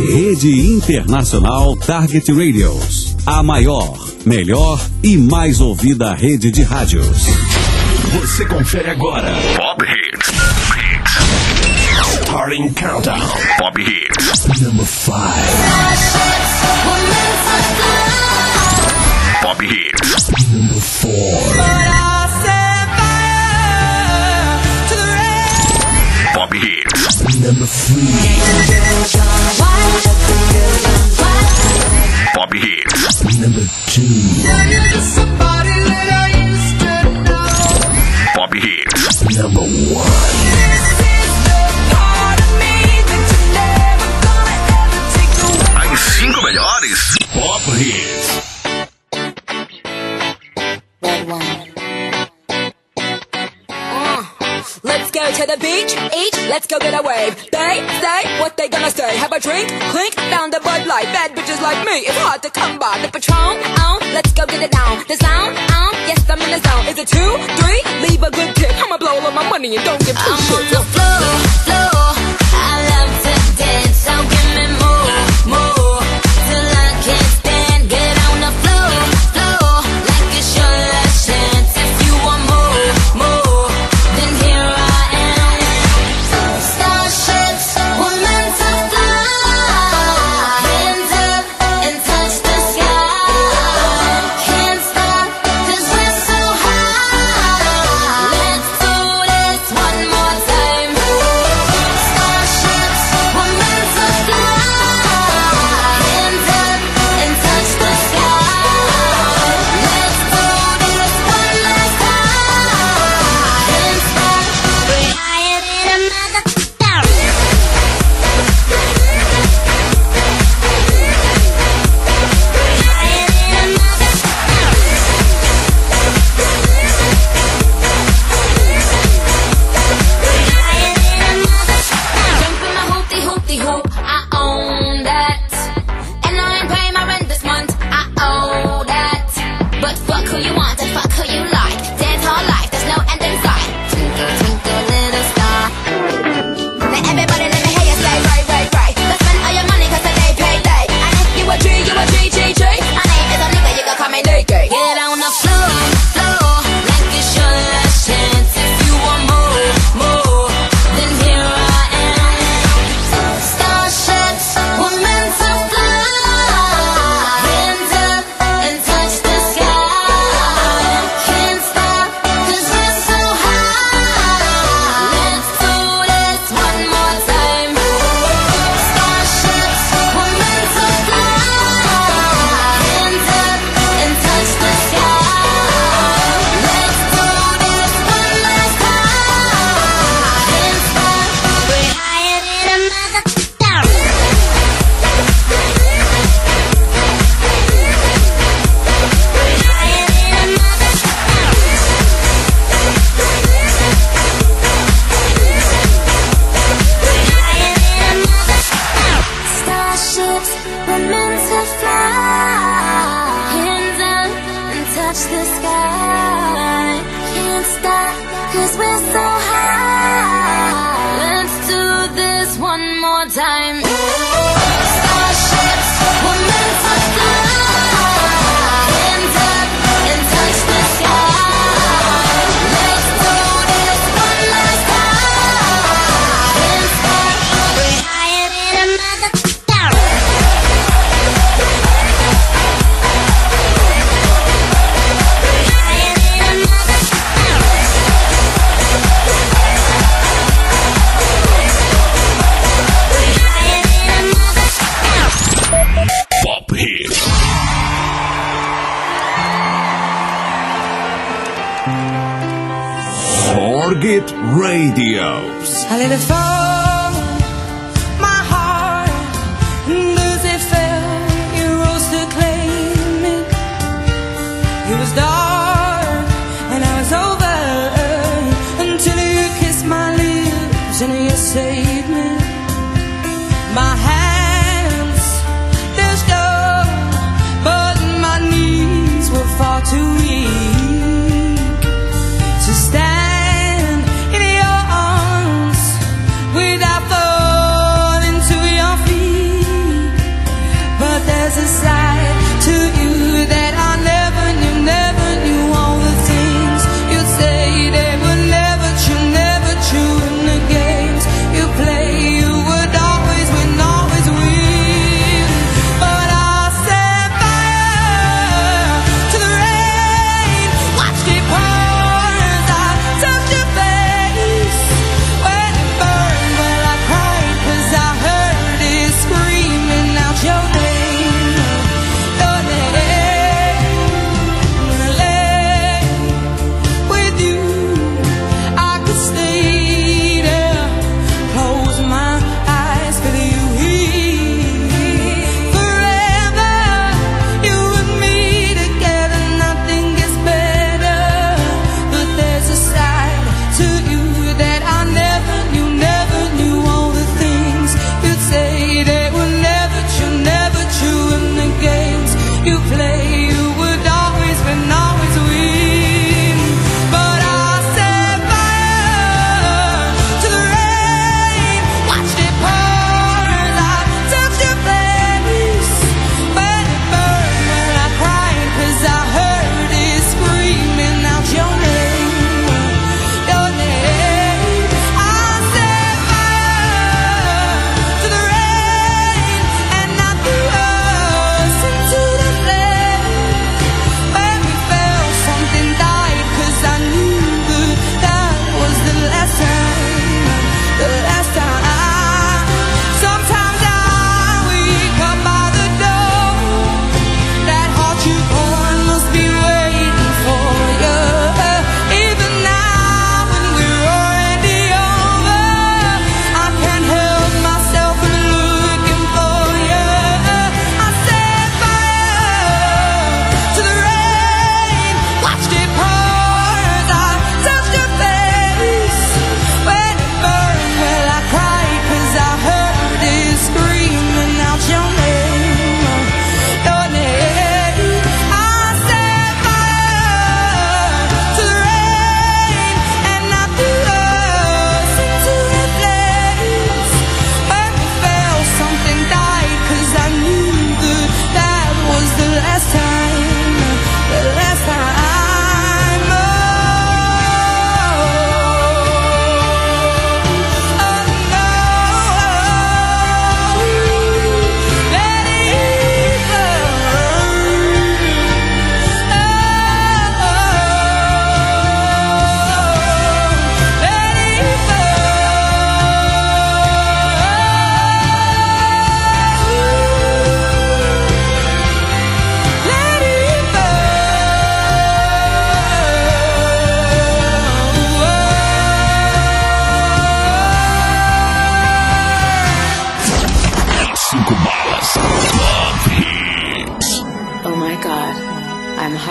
Rede Internacional Target Radios. A maior, melhor e mais ouvida rede de rádios. Você confere agora. Pop Hits. Starting Countdown. Pop Hits. Number 5. Pop Hits. Number 4. Pop Hits. Number 3. Pop Hits. Number 2. Pop Hits. Number 1. As 5 melhores Pop Hits. Let's go to the beach, eat, let's go get a wave. They say what they gonna say. Have a drink, clink, down the Bud Light. Bad bitches like me, it's hard to come by. The Patron, let's go get it down. The sound, yes I'm in the zone. Is it 2, 3? Leave a good tip. I'ma blow all of my money and don't give two shits. I'm on the floor, I love to dance. So give me more, till I can't stand. Get on the floor, like it's your last chance. If you want more, then here I am. Starships were meant to fly. Hands up and touch the sky. Can't stop 'cause we're so high. Let's do this one more time. Starships were meant to fly. Hands up and touch the sky. Let's do this one last time. Can't stop, we're higher than a mother. Jump in my hoopty hoop, I own that. And I ain't paying my rent this month, I owe that. But fuck who you want and fuck who you like. Dance all life, there's no end in sight. Twinkle, twinkle, little star. Now everybody let me hear you say right. Let's spend all your money 'cause today payday. And if you a G, you a G. My name is a nigga, you can call me Nicky. Get on the floor, like it's your last chance. If you want more, then here I am. Starships were meant to fly. Hands up and touch the sky. Can't stop 'cause we're so high. Let's do this one more time. Starships were meant to fly. Hands up and touch the sky. Let's do this one last time. Can't stop, we're higher than a mother. Starships were meant to fly. Hands up and touch the sky. Can't stop 'cause we're so high. Let's do this one more time. Starships were meant to fly. Hands up and touch the sky. Let's do this one last time. Can't stop, we're higher than a mother. Pop Hits. Target Radios. I let it fall, my heart, and as it fell, you rose to claim me. It was dark and I was over until you kissed my lips and you saved me. My hands, they're strong, but my knees were far too weak to stand in your arms without falling to your feet.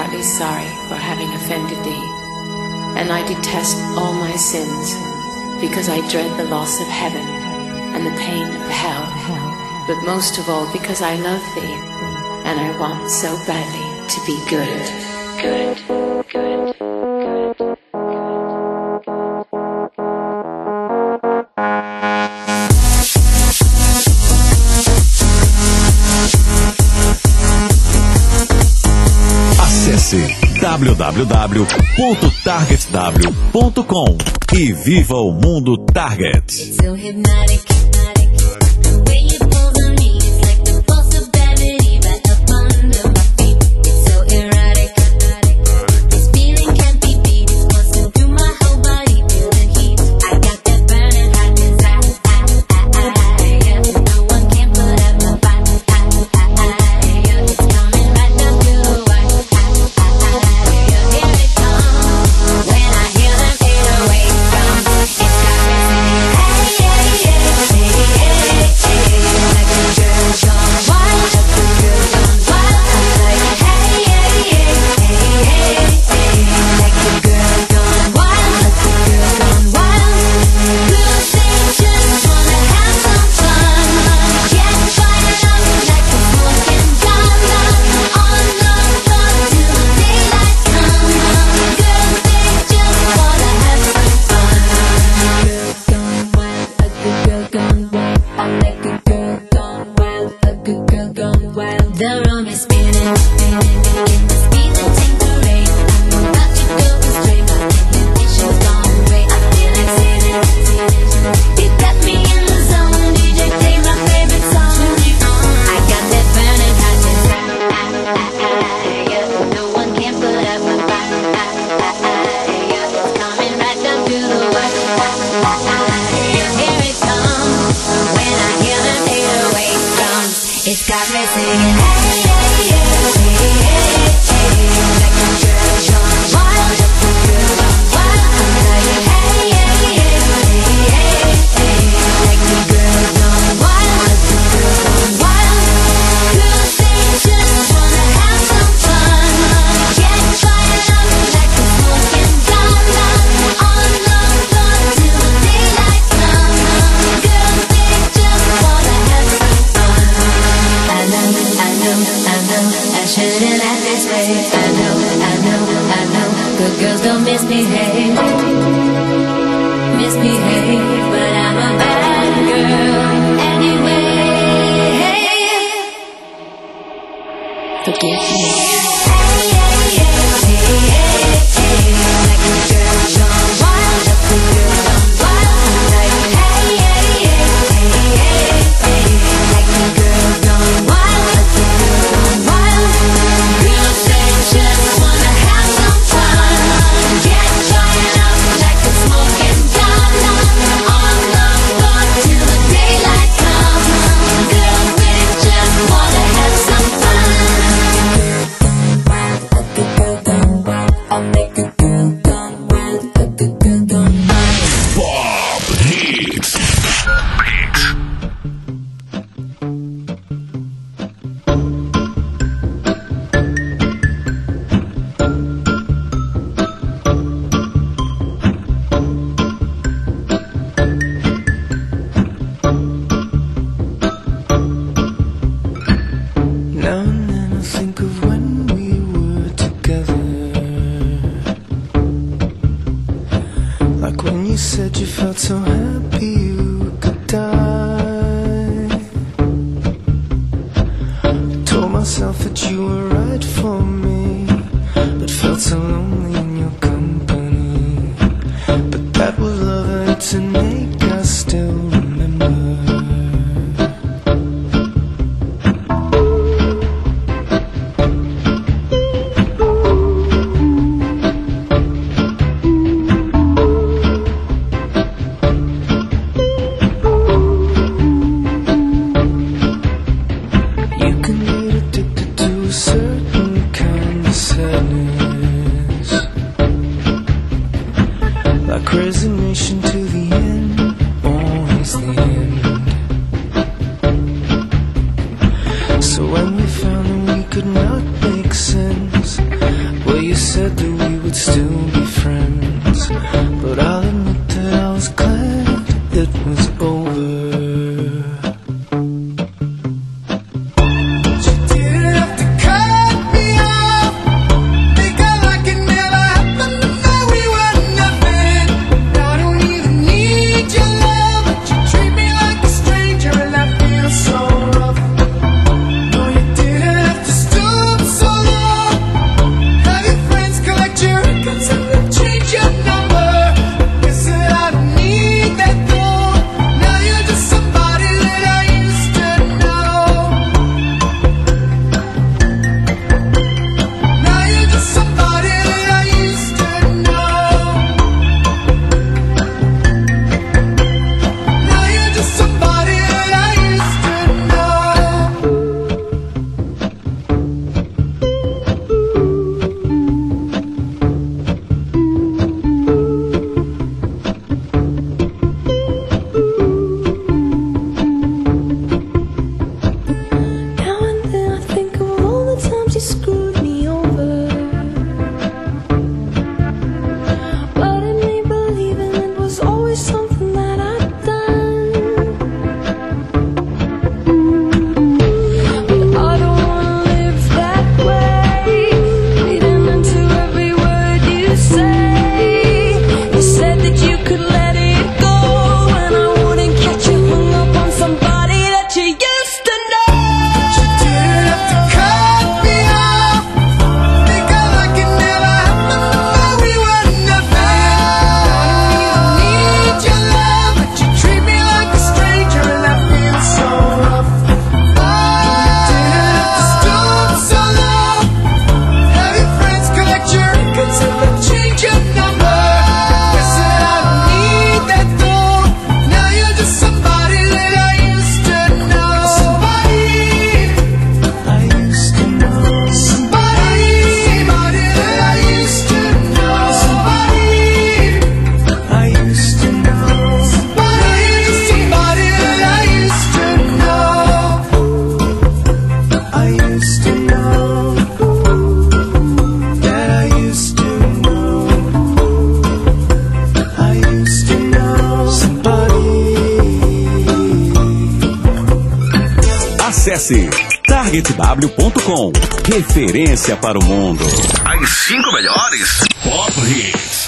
heartily sorry for having offended thee, and I detest all my sins, because I dread the loss of heaven and the pain of hell, but most of all because I love thee, and I want so badly to be good, good, good, good. Acesse www.targetw.com e viva o mundo Target. So hypnotic, the way you pull on me, it's like the pulse of gravity right up under my feet. It's so erotic, this feeling can't be beat. It's coursing through my whole body, feel the heat. I got that burning hot desire, yeah. No one can put out my fire, yeah. It's coming right down to the wire, yeah. Here it comes, when I hear them 808 drums, it's got me singing, hey, hey, hey, hey, hey, hey. Like a girl gone wild, like a girl gone wild. I'm like, hey, hey, hey, hey, hey, hey. Like a girl gone wild, like a girl gone wild. Girls, they just wanna have some fun. Get fired up like a smoking gun. On the floor till the daylight comes. Girls, they just wanna have some fun. Girl gone wild, a good girl gone wild. I like a girl gone wild, a good girl gone wild. The room is spinning, spinning in the speed and Tanqueray. I'm about to go astray, my inhibitions gone away. I feel like sinning, sinning. You got me in the zone, DJ play my favorite song. I got that burning hot desire, yeah. No one can put out my fire, yeah. It's coming right down to the wire, yeah. Here it comes, when I hear them 808 drums, it's got me singing, hey, hey, hey, hey, hey, hey. Like a girl gone wild, like a girl gone wild. I'm like, hey, hey, hey, hey, hey, hey. Like a girl gone wild, like a girl gone wild. Girls, they just wanna have some fun. Get fired up like a smoking gun. On the floor till the daylight comes. Girls, they just wanna have some fun. I know, I shouldn't act this way. I know, good girls don't misbehave, but I'm a bad girl anyway. Forgive me. Hey, hey, hey, hey, hey, hey. Like a girl gone wild, like a girl gone wild. I'm like, hey, hey, hey, hey, hey, hey. Like a girl gone wild, like a girl gone wild. Girls, they just wanna have some fun. Get fired up like a smoking gun. On the floor till the daylight comes. Girls, they just wanna have some fun. A good girl gone wild. I'll make a girl gone wild. A good girl gone wild. Pop Hits. Now and then I think of when we were together, like when you said you felt so happy you could die. I told myself that you were right for me, but felt so lonely in your company. But that was love, and it's an ache I still remember. You can get addicted to a certain kind of sadness, like resignation to the end it was over. Acesse targetw.com. Referência para o mundo. As 5 melhores Pop Hits.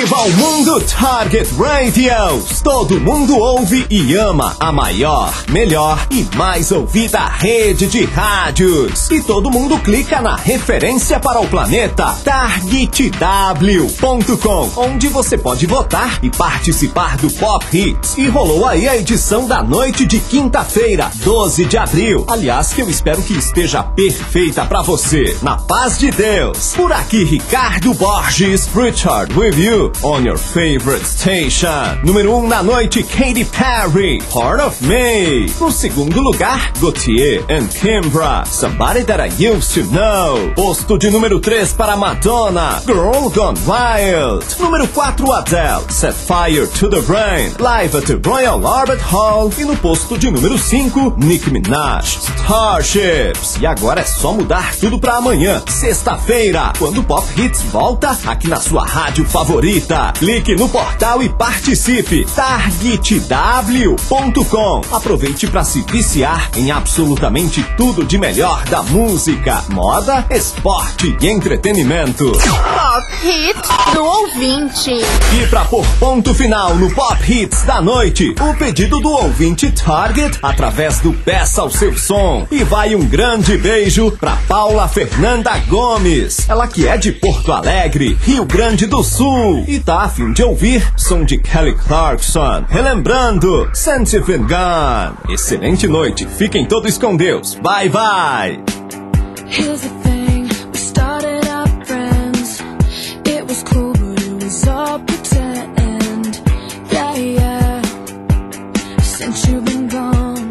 Viva o mundo Target Radios! Todo mundo ouve e ama a maior, melhor e mais ouvida rede de rádios. E todo mundo clica na referência para o planeta targetw.com, onde você pode votar e participar do Pop Hits. E rolou aí a edição da noite de quinta-feira, 12 de abril. Aliás, que eu espero que esteja perfeita pra você. Na paz de Deus. Por aqui, Ricardo Borges, Richard with you on your favorite station. Número 1 na noite, Katy Perry, Part of Me. No segundo lugar, Gautier and Kimbra, Somebody That I Used to Know. Posto de número 3 para Madonna, Girl Gone Wild. Número 4, Adele, Set Fire to the Brain, Live at the Royal Albert Hall. E no posto de número 5, Nicki Minaj, Starships. E agora é só mudar tudo pra amanhã, sexta-feira, quando o Pop Hits volta aqui na sua rádio favorita. Clique no portal e participe. targetw.com. Aproveite para se viciar em absolutamente tudo de melhor da música, moda, esporte e entretenimento. Pop Hits do ouvinte. E para pôr ponto final no Pop Hits da noite, o pedido do ouvinte Target através do Peça o Seu Som. E vai um grande beijo para Paula Fernanda Gomes, ela que é de Porto Alegre, Rio Grande do Sul, e tá a fim de ouvir som de Kelly Clarkson, relembrando Since You've Been Gone. Excelente noite, fiquem todos com Deus, bye bye. Here's the thing, we started out friends. It was cool, but it was all pretend. Yeah, yeah, since you've been gone.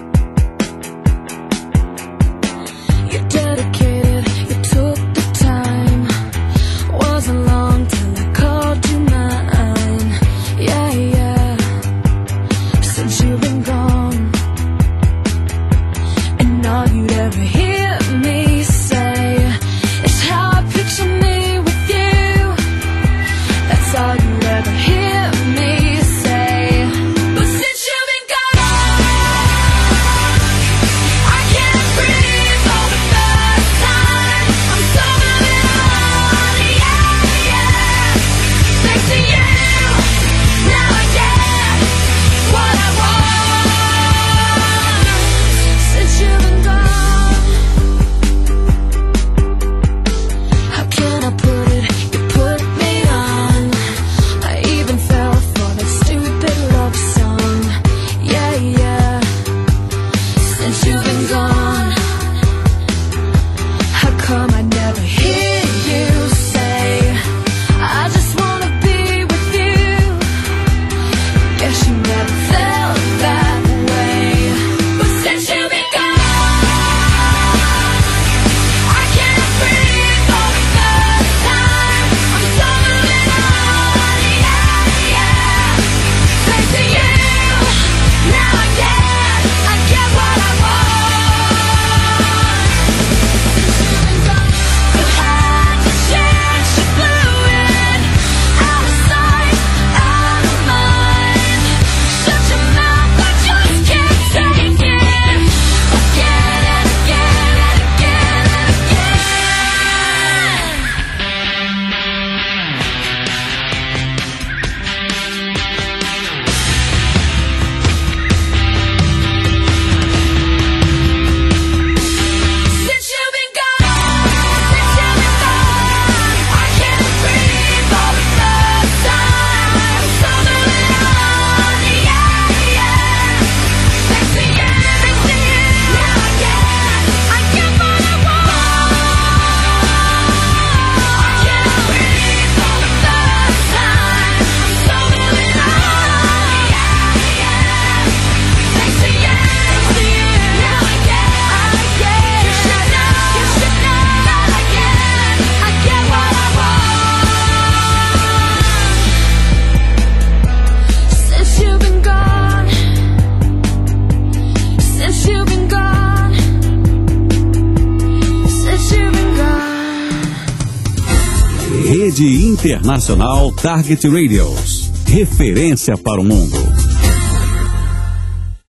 You're dedicated, you took the time. Wasn't long till I called you mine. Yeah, yeah, since you've been gone. And all you'd ever hear me say is how I picture me with you. That's all you'd ever hear me say. But since you've been gone, I can't breathe for the first time. I'm so moving on, yeah, yeah. Thanks to you, now I get what I want. Since you've been gone, how can I put it? You put me on. I even fell for that stupid love song. Yeah, yeah. Since you've been gone, how come I never hear you say I just wanna be with you? Guess you never felt that way. But since you've been gone, I can't breathe for the first time. I'm so moving on, yeah, yeah. Thanks to you, now I get what I want. You had the chance, you blew it. Out of sight, out of mind. Shut your mouth, I just can't take it. Again and again and again and again. Since you've been gone, I can't breathe for the first time. I'm so moving on, yeah, yeah. Thanks to you, now I get what I want. I can't breathe for the first time. I'm so moving on, yeah, yeah. Thanks to you, now I get. You should know that I get what I want. Since you've been gone, since you've been gone, since you've been gone. Rede Internacional Target Radios. Referência para o mundo.